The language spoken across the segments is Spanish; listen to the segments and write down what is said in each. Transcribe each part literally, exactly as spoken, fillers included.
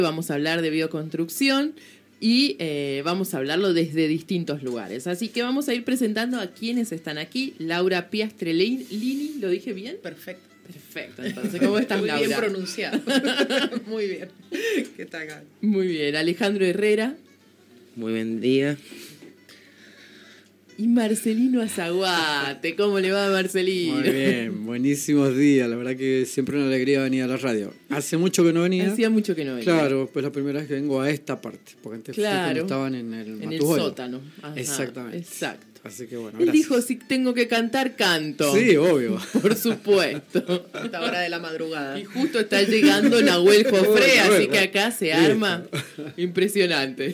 Vamos a hablar de bioconstrucción y eh, vamos a hablarlo desde distintos lugares. Así que vamos a ir presentando a quienes están aquí. Laura Piastrellini, ¿lo dije bien? Perfecto. Perfecto, entonces, ¿cómo estás, Muy Laura? bien pronunciado. Muy bien. ¿Qué tal? Muy bien. Alejandro Herrera. Muy buen día. Y Marcelino Azaguate. ¿Cómo le va, Marcelino? Muy bien, buenísimos días. La verdad que siempre una alegría venir a la radio. Hace mucho que no venía. Hacía mucho que no venía. Claro, pues la primera vez que vengo a esta parte. Porque antes claro. fui cuando estaban en el En el Matujuelo. sótano. Ajá, exactamente. Exacto. Así que bueno, Él gracias. dijo, si tengo que cantar, canto. Sí, obvio. Por supuesto. A esta hora de la madrugada. Y justo está llegando Nahuel Jofré, Bueno, así bueno. que acá se Listo. arma. Impresionante.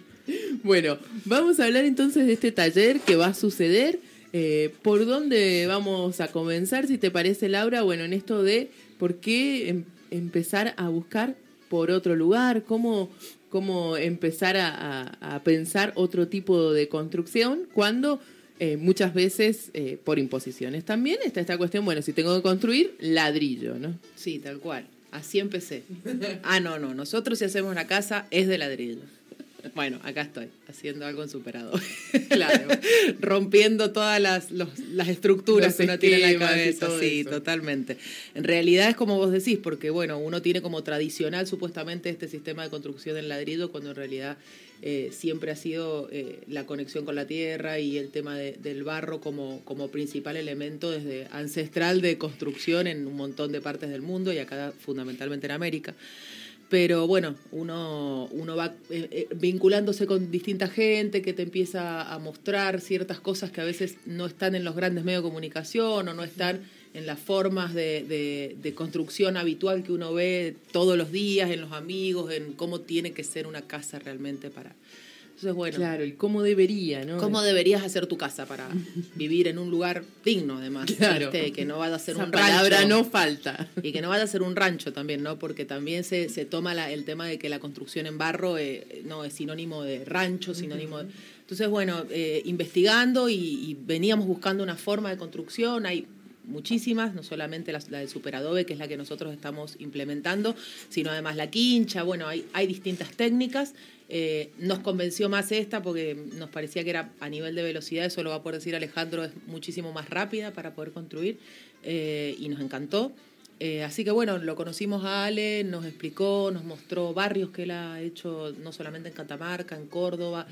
Bueno, vamos a hablar entonces de este taller que va a suceder. Eh, ¿Por dónde vamos a comenzar, si te parece, Laura? Bueno, en esto de por qué em- empezar a buscar por otro lugar, cómo, cómo empezar a, a, a pensar otro tipo de construcción cuando eh, muchas veces eh, por imposiciones también está esta cuestión, bueno, si tengo que construir, ladrillo, ¿no? Sí, tal cual. Así empecé. Ah, no, no. Nosotros si hacemos una casa es de ladrillo. Bueno, acá estoy, haciendo algo en superado. Claro. Rompiendo todas las, los, las estructuras Los que uno tiene en la esquemas y cabeza. todo Sí, eso. totalmente. En realidad es como vos decís, porque bueno, uno tiene como tradicional supuestamente este sistema de construcción en ladrillo, cuando en realidad eh, siempre ha sido eh, la conexión con la tierra y el tema de, del barro como, como principal elemento desde ancestral de construcción en un montón de partes del mundo y acá fundamentalmente en América. Pero bueno, uno, uno va eh, eh, vinculándose con distinta gente que te empieza a mostrar ciertas cosas que a veces no están en los grandes medios de comunicación o no están en las formas de, de, de construcción habitual que uno ve todos los días en los amigos, en cómo tiene que ser una casa realmente para... Entonces, bueno, Claro, y cómo debería, ¿no? ¿cómo deberías hacer tu casa para vivir en un lugar digno, además? Claro. ¿Viste? Que no vaya a ser Esa un palabra rancho. no falta. Y que no vaya a ser un rancho también, ¿no? Porque también se, se toma la, el tema de que la construcción en barro eh, no es sinónimo de rancho, sinónimo de... Entonces, bueno, eh, investigando y, y veníamos buscando una forma de construcción, hay muchísimas, no solamente la, la del superadobe, que es la que nosotros estamos implementando, sino además la quincha, bueno, hay, hay distintas técnicas. Eh, nos convenció más esta porque nos parecía que era a nivel de velocidad, eso lo va a poder decir Alejandro, es muchísimo más rápida para poder construir eh, y nos encantó. Eh, así que bueno, lo conocimos a Ale, nos explicó, nos mostró barrios que él ha hecho no solamente en Catamarca, en Córdoba,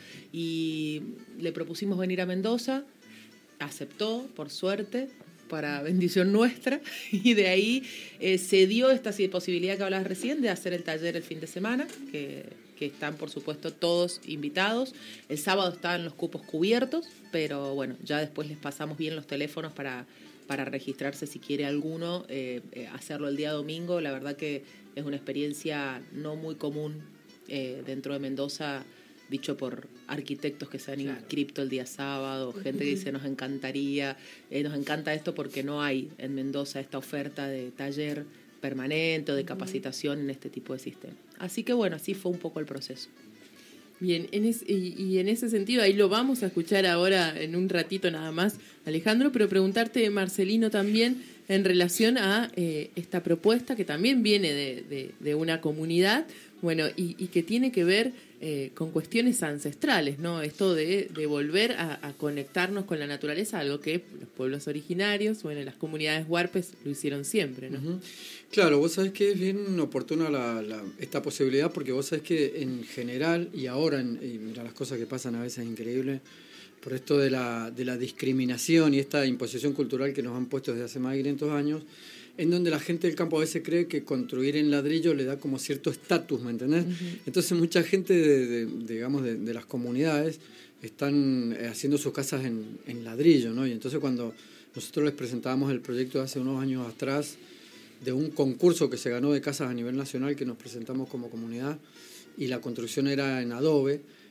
y le propusimos venir a Mendoza, aceptó, por suerte, para bendición nuestra, y de ahí eh, se dio esta posibilidad que hablabas recién de hacer el taller el fin de semana, que, que están por supuesto todos invitados. El sábado están los cupos cubiertos, pero bueno, ya después les pasamos bien los teléfonos para, para registrarse si quiere alguno, eh, eh, hacerlo el día domingo. La verdad que es una experiencia no muy común eh, dentro de Mendoza, dicho por arquitectos que se han Claro. inscripto el día sábado, gente que dice nos encantaría, eh, nos encanta esto porque no hay en Mendoza esta oferta de taller permanente o de capacitación en este tipo de sistema. Así que bueno, así fue un poco el proceso. Bien, en es, y, y en ese sentido, ahí lo vamos a escuchar ahora en un ratito nada más, Alejandro, pero preguntarte, Marcelino, también en relación a eh, esta propuesta que también viene de, de, de una comunidad, bueno, y, y que tiene que ver eh, con cuestiones ancestrales, ¿no? Esto de, de volver a, a conectarnos con la naturaleza, algo que los pueblos originarios, bueno, las comunidades huarpes lo hicieron siempre, ¿no? Uh-huh. Claro, vos sabés que es bien oportuna la, la, esta posibilidad, porque vos sabés que en general, y ahora, en, y mira las cosas que pasan a veces es increíble, por esto de la, de la discriminación y esta imposición cultural que nos han puesto desde hace más de quinientos años, en donde la gente del campo a veces cree que construir en ladrillo le da como cierto estatus, ¿me entendés? Uh-huh. Entonces mucha gente, de, de, digamos, de, de las comunidades están haciendo sus casas en, en ladrillo, ¿no? Y entonces cuando nosotros les presentábamos el proyecto de hace unos años atrás, de un concurso que se ganó de casas a nivel nacional, que nos presentamos como comunidad, y la construcción era en adobe,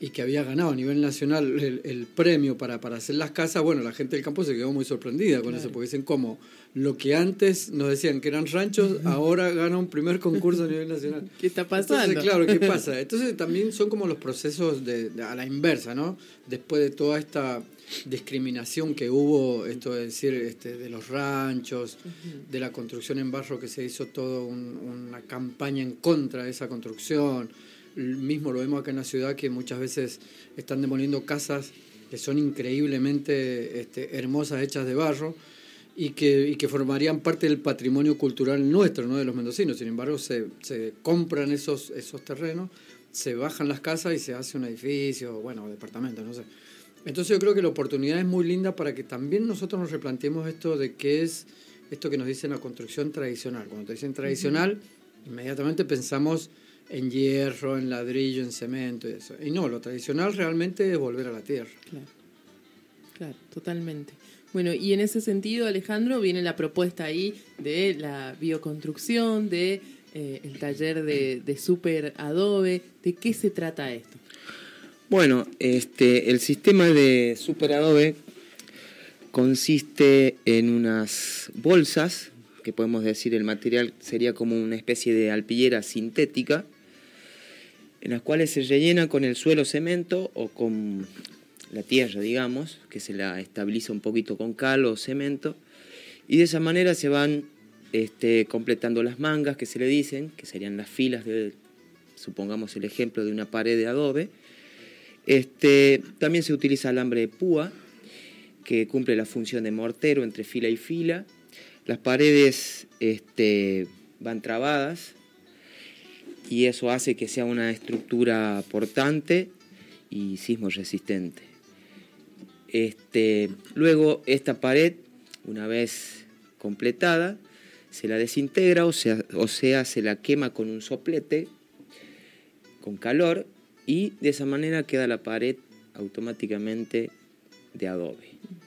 y que había ganado a nivel nacional el, el premio para, para hacer las casas, bueno, la gente del campo se quedó muy sorprendida con claro. eso, porque dicen como lo que antes nos decían que eran ranchos, ahora gana un primer concurso a nivel nacional. ¿Qué está pasando? Entonces, claro, ¿qué pasa? Entonces también son como los procesos de, de, a la inversa, ¿no? Después de toda esta discriminación que hubo, esto de decir, este, de los ranchos, uh-huh. de la construcción en barro, que se hizo toda un, una campaña en contra de esa construcción. Mismo lo vemos acá en la ciudad, que muchas veces están demoliendo casas que son increíblemente este, hermosas, hechas de barro, y que, y que formarían parte del patrimonio cultural nuestro, ¿no? De los mendocinos. Sin embargo, se, se compran esos, esos terrenos, se bajan las casas y se hace un edificio, bueno, departamento, no sé. Entonces yo creo que la oportunidad es muy linda para que también nosotros nos replanteemos esto de qué es esto que nos dicen la construcción tradicional. Cuando te dicen tradicional, uh-huh. inmediatamente pensamos en hierro, en ladrillo, en cemento y eso. Y no, lo tradicional realmente es volver a la tierra. Claro, claro, totalmente. Bueno, y en ese sentido, Alejandro, viene la propuesta ahí de la bioconstrucción, de eh, el taller de, de Super Adobe. ¿De qué se trata esto? Bueno, este, el sistema de Super Adobe consiste en unas bolsas, que podemos decir el material sería como una especie de alpillera sintética, en las cuales se rellena con el suelo cemento o con la tierra, digamos, que se la estabiliza un poquito con cal o cemento, y de esa manera se van este, completando las mangas, que se le dicen, que serían las filas de, supongamos el ejemplo de una pared de adobe. Este, también se utiliza alambre de púa, que cumple la función de mortero entre fila y fila. Las paredes este, van trabadas y eso hace que sea una estructura portante y sismo resistente. Este, luego esta pared, una vez completada, se la desintegra, o sea, o sea, se la quema con un soplete, con calor, y de esa manera queda la pared automáticamente de adobe.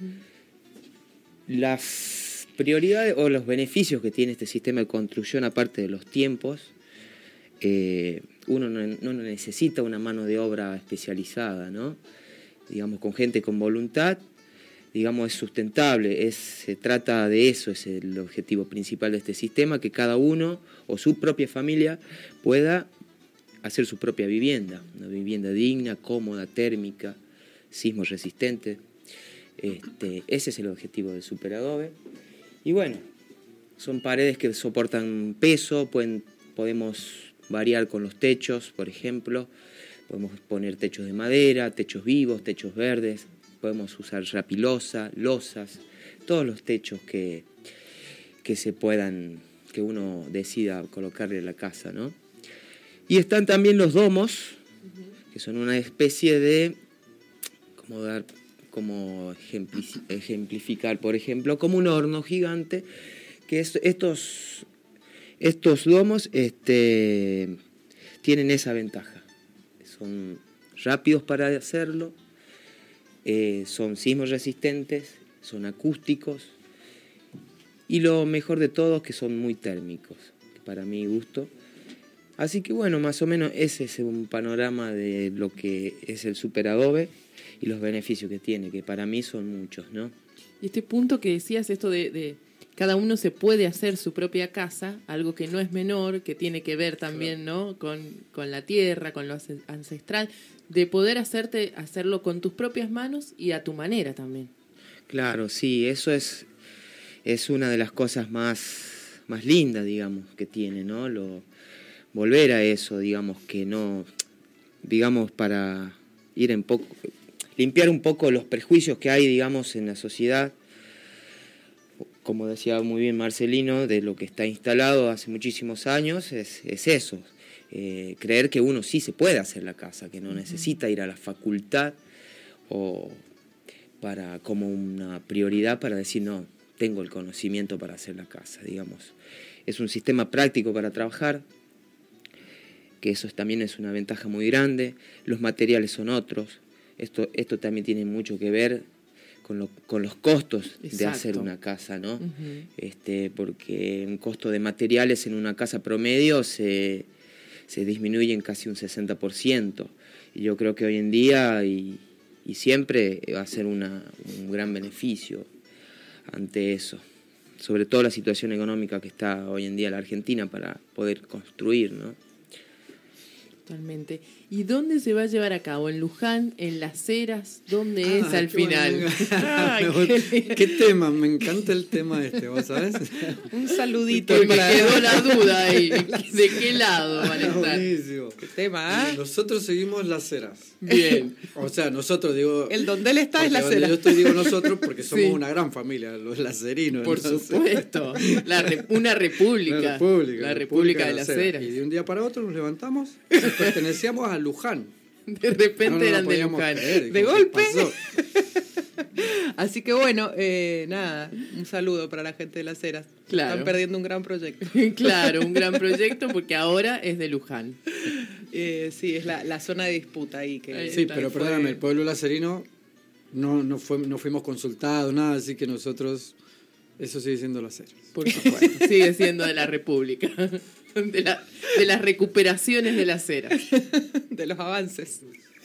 Uh-huh. Las prioridades o los beneficios que tiene este sistema de construcción, aparte de los tiempos, eh, uno no, no necesita una mano de obra especializada, ¿no? Digamos, con gente con voluntad, digamos, es sustentable, es, se trata de eso, es el objetivo principal de este sistema, que cada uno o su propia familia pueda hacer su propia vivienda, una vivienda digna, cómoda, térmica, sismo resistente. Este, ese es el objetivo de Super Adobe. Y bueno, son paredes que soportan peso, pueden, podemos variar con los techos, por ejemplo, podemos poner techos de madera, techos vivos, techos verdes, podemos usar rapilosa, losas, todos los techos que, que se puedan, que uno decida colocarle a la casa, ¿no? Y están también los domos, que son una especie de, como dar, como ejemplificar, por ejemplo, como un horno gigante, que es, estos, estos domos este, tienen esa ventaja. Son rápidos para hacerlo, eh, son sismo resistentes, son acústicos, y lo mejor de todo es que son muy térmicos, para mi gusto. Así que bueno, más o menos ese es un panorama de lo que es el Super Adobe y los beneficios que tiene, que para mí son muchos, ¿no? Y este punto que decías, esto de, de cada uno se puede hacer su propia casa, algo que no es menor, que tiene que ver también, ¿no? con, con la tierra, con lo ancestral, de poder hacerte hacerlo con tus propias manos y a tu manera también. Claro, sí, eso es, es una de las cosas más, más lindas, digamos, que tiene, ¿no? Lo, volver a eso, digamos, que no, digamos, para ir en poco, limpiar un poco los prejuicios que hay, digamos, en la sociedad, como decía muy bien Marcelino, de lo que está instalado hace muchísimos años, es, es eso, eh, creer que uno sí se puede hacer la casa, que no necesita ir a la facultad o para como una prioridad para decir, no, tengo el conocimiento para hacer la casa, digamos. Es un sistema práctico para trabajar, que eso también es una ventaja muy grande. Los materiales son otros. Esto, esto también tiene mucho que ver con, lo, con los costos Exacto. de hacer una casa, ¿no? Uh-huh. Este, porque un costo de materiales en una casa promedio se, se disminuye en casi un sesenta por ciento. Y yo creo que hoy en día y, y siempre va a ser una, un gran beneficio ante eso. Sobre todo la situación económica que está hoy en día la Argentina para poder construir, ¿no? Totalmente. ¿Y dónde se va a llevar a cabo? ¿En Luján? ¿En Las Heras? ¿Dónde Ah, es al qué bueno, final? me- Ay, ¿Qué, qué tema? Me encanta el tema este, ¿vos sabés? Un saludito Porque me para quedó la duda ahí. ¿De qué lado van a estar? Buenísimo. qué tema, ¿ah? Nosotros seguimos Las Heras. Bien. O sea, nosotros digo... El donde él está es porque la donde cera. yo estoy digo nosotros porque somos Sí. una gran familia, los lacerinos. Por entonces- supuesto. La re- una república. La República. La República de las Heras. Heras. Y de un día para otro nos levantamos y pertenecíamos a Luján. De repente No, no lo eran de podíamos Luján. creer. De ¿Cómo golpe. pasó? Así que bueno, eh, nada, un saludo para la gente de Las Heras. Claro. Están perdiendo un gran proyecto. Claro, un gran proyecto porque ahora es de Luján. Eh, sí, es la, la zona de disputa ahí. Que Ahí Sí, está, pero fue- perdóname, el pueblo lacerino no, no, fue, no fuimos consultados, nada, así que nosotros, eso sigue siendo Las Heras. Por supuesto. Sigue siendo de la República. De, la, de las recuperaciones de las Heras. de los avances.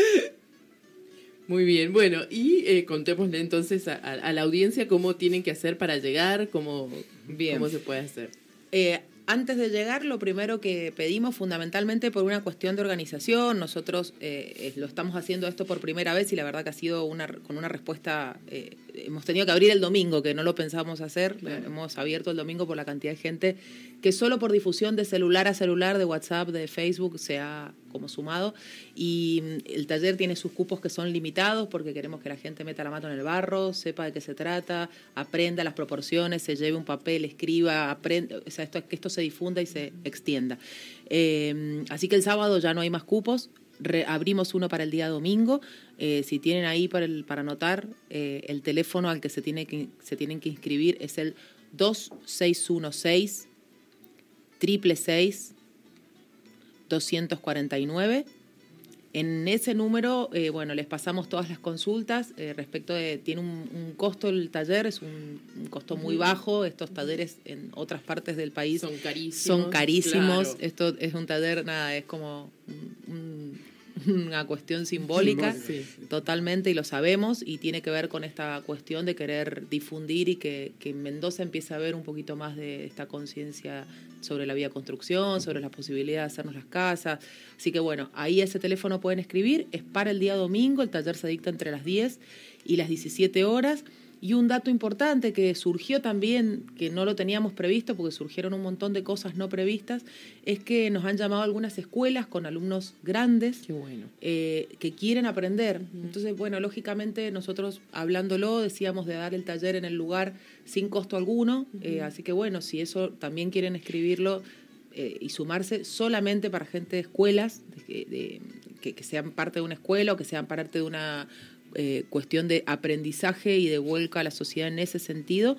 Muy bien, bueno, y eh, contémosle entonces a, a- a la audiencia cómo tienen que hacer para llegar, cómo, Bien. cómo se puede hacer. Eh, antes de llegar, lo primero que pedimos, fundamentalmente por una cuestión de organización, nosotros eh, eh, lo estamos haciendo esto por primera vez y la verdad que ha sido una, con una respuesta, eh, hemos tenido que abrir el domingo, que no lo pensábamos hacer, Claro. hemos abierto el domingo por la cantidad de gente que solo por difusión de celular a celular, de WhatsApp, de Facebook, se ha como sumado, y mm, el taller tiene sus cupos que son limitados porque queremos que la gente meta la mano en el barro, sepa de qué se trata, aprenda las proporciones, se lleve un papel, escriba, aprenda, o sea, esto, que esto se difunda y se extienda. Eh, así que el sábado ya no hay más cupos, re- abrimos uno para el día domingo. Eh, si tienen ahí para, el, para anotar, eh, el teléfono al que se, tiene que se tienen que inscribir es el dos seis uno seis, seis seis seis, doscientos cuarenta y nueve. En ese número, eh, bueno, les pasamos todas las consultas eh, respecto de, tiene un, un costo el taller, es un, un costo muy bajo, estos talleres en otras partes del país Son carísimos. son carísimos, claro. esto es un taller, nada, es como un- un- una cuestión simbólica, Sí. totalmente, y lo sabemos, y tiene que ver con esta cuestión de querer difundir y que, que en Mendoza empiece a haber un poquito más de esta conciencia sobre la vía construcción, sobre la posibilidad de hacernos las casas. Así que bueno, ahí ese teléfono pueden escribir, es para el día domingo, el taller se dicta entre las diez y las diecisiete horas. Y un dato importante que surgió también, que no lo teníamos previsto porque surgieron un montón de cosas no previstas, es que nos han llamado algunas escuelas con alumnos grandes Qué bueno. eh, que quieren aprender. Entonces, bueno, lógicamente nosotros hablándolo decíamos de dar el taller en el lugar sin costo alguno, eh, así que bueno, si eso también quieren escribirlo eh, y sumarse solamente para gente de escuelas, de, de- que, que sean parte de una escuela o que sean parte de una eh, cuestión de aprendizaje y de vuelco a la sociedad en ese sentido,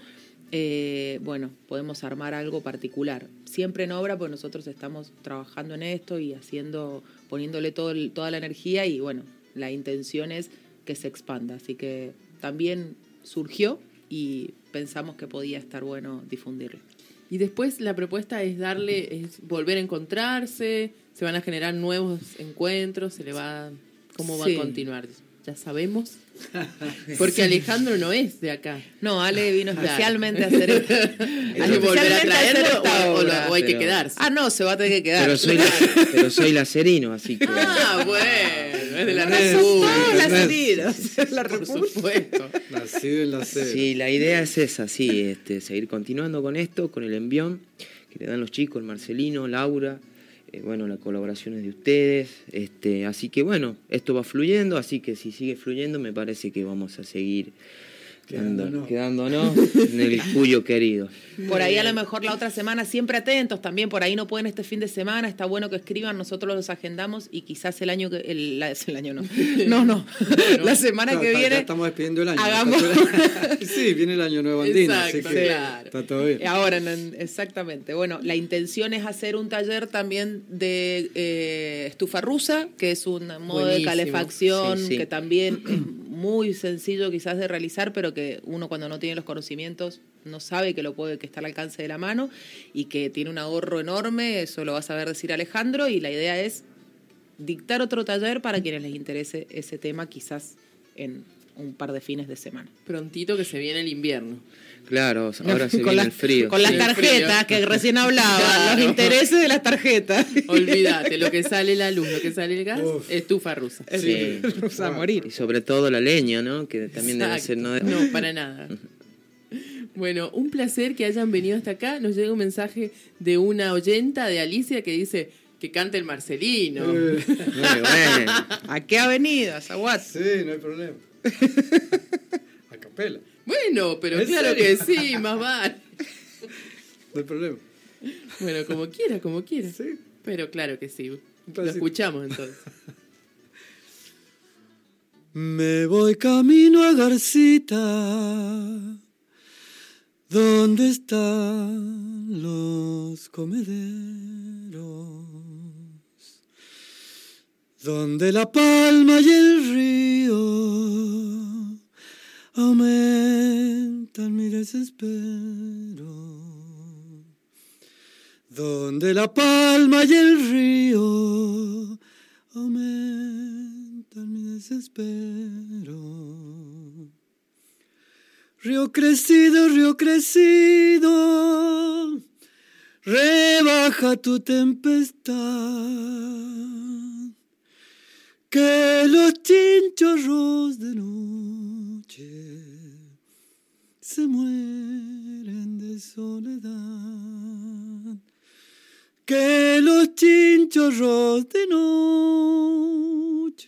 eh, bueno, podemos armar algo particular. Siempre en obra, pues nosotros estamos trabajando en esto y haciendo, poniéndole todo el- toda la energía y bueno, la intención es que se expanda. Así que también surgió y pensamos que podía estar bueno difundirlo. Y después la propuesta es darle, es volver a encontrarse, se van a generar nuevos encuentros, se le va, ¿cómo va Sí. a continuar? Ya sabemos. Porque Alejandro no es de acá. No, Ale vino Claro. especialmente a hacer esto. ¿Hay que volver a traerlo o, o lo- o hay que Pero- quedarse? Ah, no, se va a tener que quedar. Pero soy, pero soy lacerino, así que... Ah, bueno, es de la Eso, República. Todas las ¿entendés? heridas. La Por República. supuesto. Nacido en la sede. Sí, la idea es esa, sí, este, seguir continuando con esto, con el envión que le dan los chicos, el Marcelino, Laura, eh, bueno, las colaboraciones de ustedes, este, así que bueno, esto va fluyendo, así que si sigue fluyendo me parece que vamos a seguir quedando- Quedándonos. quedándonos en el Cuyo querido. Por ahí a lo mejor la otra semana, siempre atentos también, por ahí no pueden este fin de semana, está bueno que escriban, nosotros los agendamos y quizás el año que, el, la- el año no, no, no, la semana No, que está- ya viene, estamos despidiendo el año. hagamos- Está todo- Sí, viene el año nuevo andino, así Exacto, que claro. está todo bien. ahora, no, exactamente, bueno, la intención es hacer un taller también de eh, estufa rusa, que es un modo de Buenísimo. calefacción Sí, sí. que también es muy sencillo quizás de realizar, pero que uno cuando no tiene los conocimientos no sabe que lo puede, que está al alcance de la mano y que tiene un ahorro enorme, eso lo va a saber decir Alejandro, y la idea es dictar otro taller para quienes les interese ese tema, quizás en un par de fines de semana. Prontito que se viene el invierno. Claro, ahora se con viene la- el frío. Con las Sí, el tarjetas frío. que recién hablaba, Claro. los intereses de las tarjetas. Olvídate, lo que sale la luz, lo que sale el gas, Uf. estufa rusa. Sí. Vamos a morir. Y sobre todo la leña, ¿no? Que también debe Exacto. ser... No, No, para nada. Bueno, un placer que hayan venido hasta acá. Nos llega un mensaje de una oyenta, de Alicia, que dice que cante el Marcelino. Eh, Muy bueno. ¿A qué avenida, Zaguat? sí, no hay problema. A capela, Bueno, pero ¿En claro serio? que sí, más vale. no hay problema. Bueno, como quiera, como quiera. Sí. Pero claro que sí. Lo pedacito. escuchamos entonces. Me voy camino a Garcita, donde están los comederos, donde la palma y el río aumentan mi desespero, donde la palma y el río aumentan mi desespero. Río crecido, río crecido, rebaja tu tempestad, que los chinchorros de noche se mueren de soledad, que los chinchorros de noche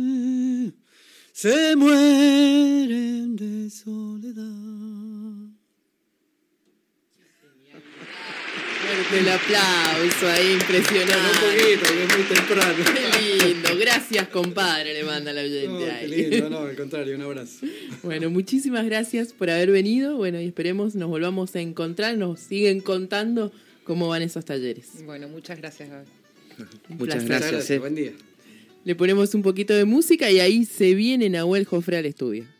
se mueren de soledad. Fuerte el aplauso ahí, impresionante. Un poquito, porque es muy temprano. Qué lindo. Gracias, compadre, le manda la oyente No, qué ahí. lindo, no, al contrario, un abrazo. Bueno, muchísimas gracias por haber venido. Bueno, y esperemos nos volvamos a encontrar. Nos siguen contando cómo van esos talleres. Bueno, muchas gracias, Gaby. Un Muchas placer. gracias. Muchas gracias, eh. buen día. Le ponemos un poquito de música y ahí se viene Nahuel Jofre al estudio.